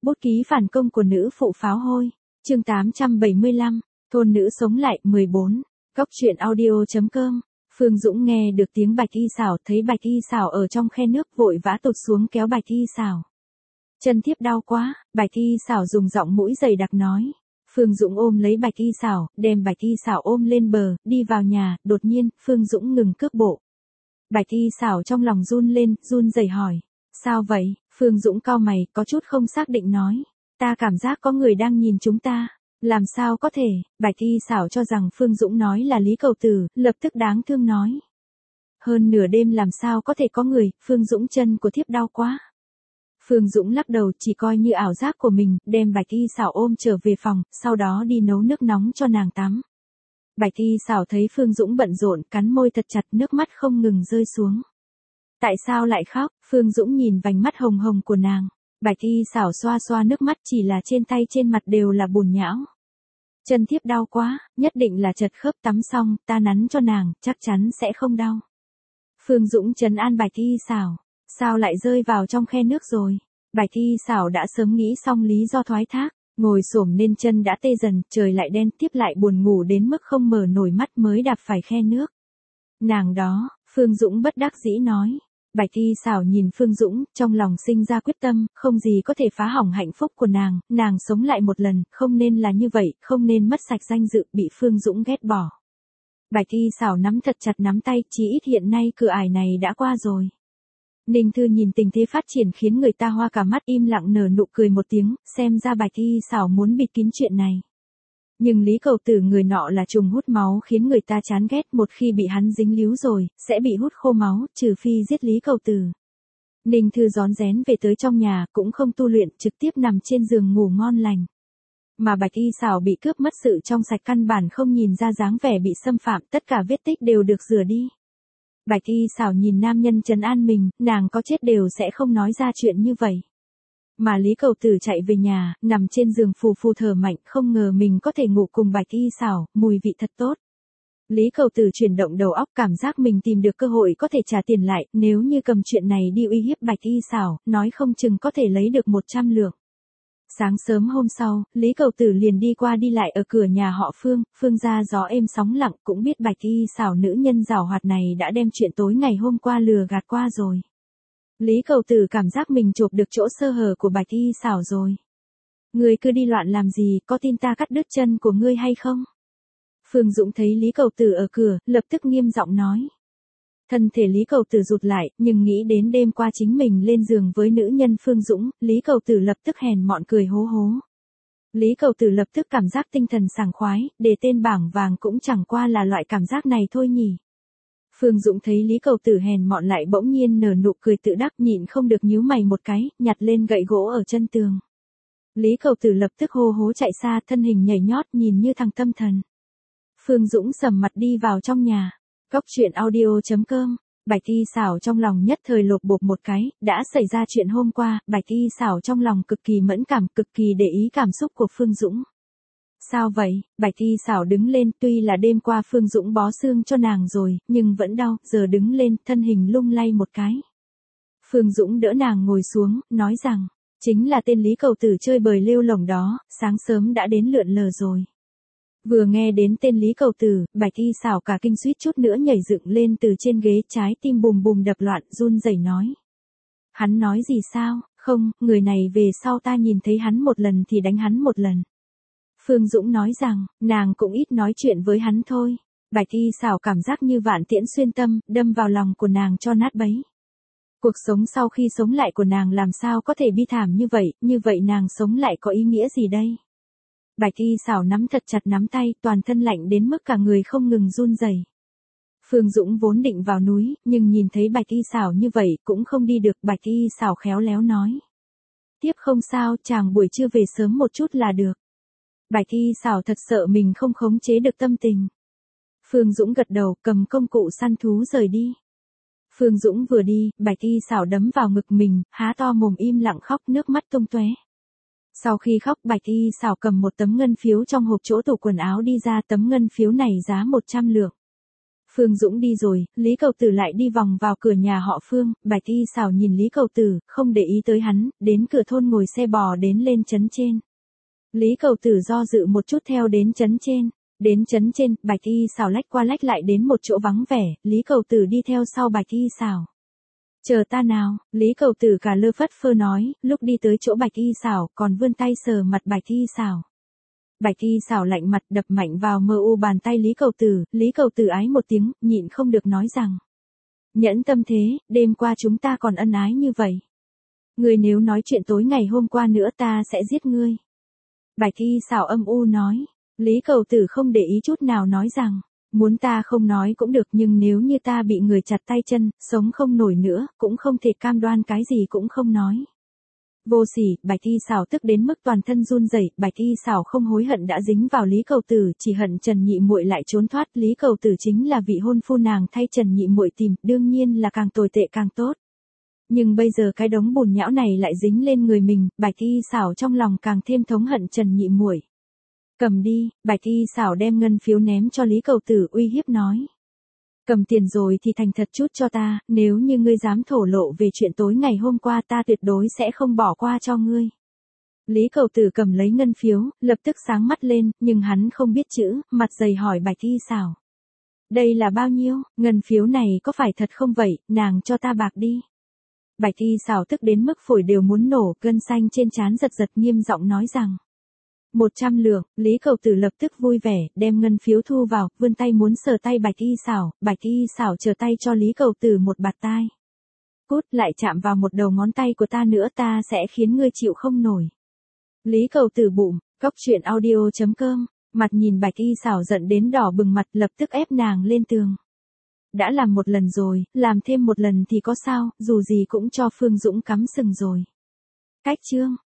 Bút ký phản công của nữ phụ pháo hôi. Chương 875, thôn nữ sống lại 14. Góc truyện audio.com. Phương Dũng nghe được tiếng Bạch Y Xảo, thấy Bạch Y Xảo ở trong khe nước vội vã tụt xuống kéo Bạch Y Xảo. Chân thiếp đau quá, Bạch Y Xảo dùng giọng mũi dày đặc nói. Phương Dũng ôm lấy Bạch Y Xảo, đem Bạch Y Xảo ôm lên bờ, đi vào nhà, đột nhiên, Phương Dũng ngừng cước bộ. Bạch Y Xảo trong lòng run lên, run rẩy hỏi. Sao vậy? Phương Dũng cau mày, có chút không xác định nói. Ta cảm giác có người đang nhìn chúng ta. Làm sao có thể? Bạch Y Xảo cho rằng Phương Dũng nói là Lý Cầu Tử, lập tức đáng thương nói. Hơn nửa đêm làm sao có thể có người, Phương Dũng chân của thiếp đau quá. Phương Dũng lắc đầu, chỉ coi như ảo giác của mình, đem Bạch Y Xảo ôm trở về phòng, sau đó đi nấu nước nóng cho nàng tắm. Bạch Y Xảo thấy Phương Dũng bận rộn, cắn môi thật chặt, nước mắt không ngừng rơi xuống. Tại sao lại khóc? Phương Dũng nhìn vành mắt hồng hồng của nàng. Bạch Y Xảo xoa xoa nước mắt, chỉ là trên tay trên mặt đều là bùn nhão. Chân thiếp đau quá, nhất định là chật khớp, tắm xong, ta nắn cho nàng, chắc chắn sẽ không đau. Phương Dũng trấn an Bạch Y Xảo. Sao lại rơi vào trong khe nước rồi? Bạch Y Xảo đã sớm nghĩ xong lý do thoái thác. Ngồi xổm nên chân đã tê dần, trời lại đen, tiếp lại buồn ngủ đến mức không mở nổi mắt mới đạp phải khe nước. Nàng đó, Phương Dũng bất đắc dĩ nói. Bạch Y Xảo nhìn Phương Dũng, trong lòng sinh ra quyết tâm, không gì có thể phá hỏng hạnh phúc của nàng sống lại một lần, không nên là như vậy, không nên mất sạch danh dự, bị Phương Dũng ghét bỏ. Bạch Y Xảo nắm thật chặt nắm tay, chí ít hiện nay cửa ải này đã qua rồi. Ninh Thư nhìn tình thế phát triển khiến người ta hoa cả mắt, im lặng nở nụ cười một tiếng, xem ra Bạch Y Xảo muốn bịt kín chuyện này. Nhưng Lý Cầu Tử người nọ là trùng hút máu khiến người ta chán ghét, một khi bị hắn dính líu rồi, sẽ bị hút khô máu, trừ phi giết Lý Cầu Tử. Ninh Thư rón rén về tới trong nhà, cũng không tu luyện, trực tiếp nằm trên giường ngủ ngon lành. Mà Bạch Y Xảo bị cướp mất sự trong sạch, căn bản không nhìn ra dáng vẻ bị xâm phạm, tất cả vết tích đều được rửa đi. Bạch Y Xảo nhìn nam nhân trấn an mình, nàng có chết đều sẽ không nói ra chuyện như vậy. Mà Lý Cầu Tử chạy về nhà, nằm trên giường phù phù thở mạnh, không ngờ mình có thể ngủ cùng Bạch Y Xảo, mùi vị thật tốt. Lý Cầu Tử chuyển động đầu óc, cảm giác mình tìm được cơ hội có thể trả tiền lại, nếu như cầm chuyện này đi uy hiếp Bạch Y Xảo, nói không chừng có thể lấy được 100 lượng. Sáng sớm hôm sau, Lý Cầu Tử liền đi qua đi lại ở cửa nhà họ Phương, Phương ra gió êm sóng lặng, cũng biết Bạch Y Xảo nữ nhân giàu hoạt này đã đem chuyện tối ngày hôm qua lừa gạt qua rồi. Lý Cầu Tử cảm giác mình chộp được chỗ sơ hở của Bạch Y Xảo rồi. Ngươi cứ đi loạn làm gì, có tin ta cắt đứt chân của ngươi hay không? Phương Dũng thấy Lý Cầu Tử ở cửa, lập tức nghiêm giọng nói. Thân thể Lý Cầu Tử rụt lại, nhưng nghĩ đến đêm qua chính mình lên giường với nữ nhân Phương Dũng, Lý Cầu Tử lập tức hèn mọn cười hố hố. Lý Cầu Tử lập tức cảm giác tinh thần sảng khoái, để tên bảng vàng cũng chẳng qua là loại cảm giác này thôi nhỉ. Phương Dũng thấy Lý Cầu Tử hèn mọn lại bỗng nhiên nở nụ cười tự đắc, nhịn không được nhíu mày một cái, nhặt lên gậy gỗ ở chân tường. Lý Cầu Tử lập tức hô hố chạy xa, thân hình nhảy nhót nhìn như thằng tâm thần. Phương Dũng sầm mặt đi vào trong nhà. Góc truyện audio.com. Bạch Y Xảo trong lòng nhất thời lột bột một cái, đã xảy ra chuyện hôm qua, Bạch Y Xảo trong lòng cực kỳ mẫn cảm, cực kỳ để ý cảm xúc của Phương Dũng. Sao vậy? Bạch Y Xảo đứng lên, tuy là đêm qua Phương Dũng bó xương cho nàng rồi, nhưng vẫn đau, giờ đứng lên, thân hình lung lay một cái. Phương Dũng đỡ nàng ngồi xuống, nói rằng, chính là tên Lý Cầu Tử chơi bời lêu lổng đó, sáng sớm đã đến lượn lờ rồi. Vừa nghe đến tên Lý Cầu Tử, Bạch Y Xảo cả kinh suýt chút nữa nhảy dựng lên từ trên ghế, trái tim bùm bùm đập loạn, run rẩy nói. Hắn nói gì sao? Không, người này về sau ta nhìn thấy hắn một lần thì đánh hắn một lần. Phương Dũng nói rằng, nàng cũng ít nói chuyện với hắn thôi. Bạch Y Xảo cảm giác như vạn tiễn xuyên tâm, đâm vào lòng của nàng cho nát bấy. Cuộc sống sau khi sống lại của nàng làm sao có thể bi thảm như vậy nàng sống lại có ý nghĩa gì đây? Bạch Y Xảo nắm thật chặt nắm tay, toàn thân lạnh đến mức cả người không ngừng run rẩy. Phương Dũng vốn định vào núi, nhưng nhìn thấy Bạch Y Xảo như vậy, cũng không đi được. Bạch Y Xảo khéo léo nói. Tiếp không sao, chàng buổi trưa về sớm một chút là được. Bạch Y Xảo thật sợ mình không khống chế được tâm tình. Phương Dũng gật đầu, cầm công cụ săn thú rời đi. Phương Dũng vừa đi, Bạch Y Xảo đấm vào ngực mình, há to mồm im lặng khóc, nước mắt tung tóe. Sau khi khóc, Bạch Y Xảo cầm một tấm ngân phiếu trong hộp chỗ tủ quần áo đi ra, tấm ngân phiếu này giá 100 lượng. Phương Dũng đi rồi, Lý Cầu Tử lại đi vòng vào cửa nhà họ Phương, Bạch Y Xảo nhìn Lý Cầu Tử, không để ý tới hắn, đến cửa thôn ngồi xe bò đến lên trấn trên. Lý Cầu Tử do dự một chút theo đến trấn trên. Đến trấn trên, Bạch Y Xảo lách qua lách lại đến một chỗ vắng vẻ, Lý Cầu Tử đi theo sau Bạch Y Xảo. Chờ ta nào, Lý Cầu Tử cả lơ phất phơ nói, lúc đi tới chỗ Bạch Y Xảo, còn vươn tay sờ mặt Bạch Y Xảo. Bạch Y Xảo lạnh mặt đập mạnh vào mờ u bàn tay Lý Cầu Tử ái một tiếng, nhịn không được nói rằng. Nhẫn tâm thế, đêm qua chúng ta còn ân ái như vậy. Ngươi nếu nói chuyện tối ngày hôm qua nữa ta sẽ giết ngươi. Bạch Y Xảo âm u nói. Lý Cầu Tử không để ý chút nào nói rằng, muốn ta không nói cũng được nhưng nếu như ta bị người chặt tay chân, sống không nổi nữa, cũng không thể cam đoan cái gì cũng không nói. Vô sỉ, Bạch Y Xảo tức đến mức toàn thân run rẩy, Bạch Y Xảo không hối hận đã dính vào Lý Cầu Tử, chỉ hận Trần Nhị Muội lại trốn thoát, Lý Cầu Tử chính là vị hôn phu nàng thay Trần Nhị Muội tìm, đương nhiên là càng tồi tệ càng tốt. Nhưng bây giờ cái đống bùn nhão này lại dính lên người mình, Bạch Y Xảo trong lòng càng thêm thống hận Trần Nhị Muội. Cầm đi, Bạch Y Xảo đem ngân phiếu ném cho Lý Cầu Tử uy hiếp nói. Cầm tiền rồi thì thành thật chút cho ta, nếu như ngươi dám thổ lộ về chuyện tối ngày hôm qua ta tuyệt đối sẽ không bỏ qua cho ngươi. Lý Cầu Tử cầm lấy ngân phiếu, lập tức sáng mắt lên, nhưng hắn không biết chữ, mặt dày hỏi Bạch Y Xảo. Đây là bao nhiêu, ngân phiếu này có phải thật không vậy, nàng cho ta bạc đi. Bạch Y Xảo tức đến mức phổi đều muốn nổ, gân xanh trên trán giật giật nghiêm giọng nói rằng. 100 lượng, Lý Cầu Tử lập tức vui vẻ, đem ngân phiếu thu vào, vươn tay muốn sờ tay Bạch Y Xảo trở tay cho Lý Cầu Tử một bạt tai. Cút lại chạm vào một đầu ngón tay của ta nữa ta sẽ khiến ngươi chịu không nổi. Lý Cầu Tử bụm, cóc truyện audio.com, mặt nhìn Bạch Y Xảo giận đến đỏ bừng mặt lập tức ép nàng lên tường. Đã làm một lần rồi, làm thêm một lần thì có sao, dù gì cũng cho Phương Dũng cắm sừng rồi. Cách chương.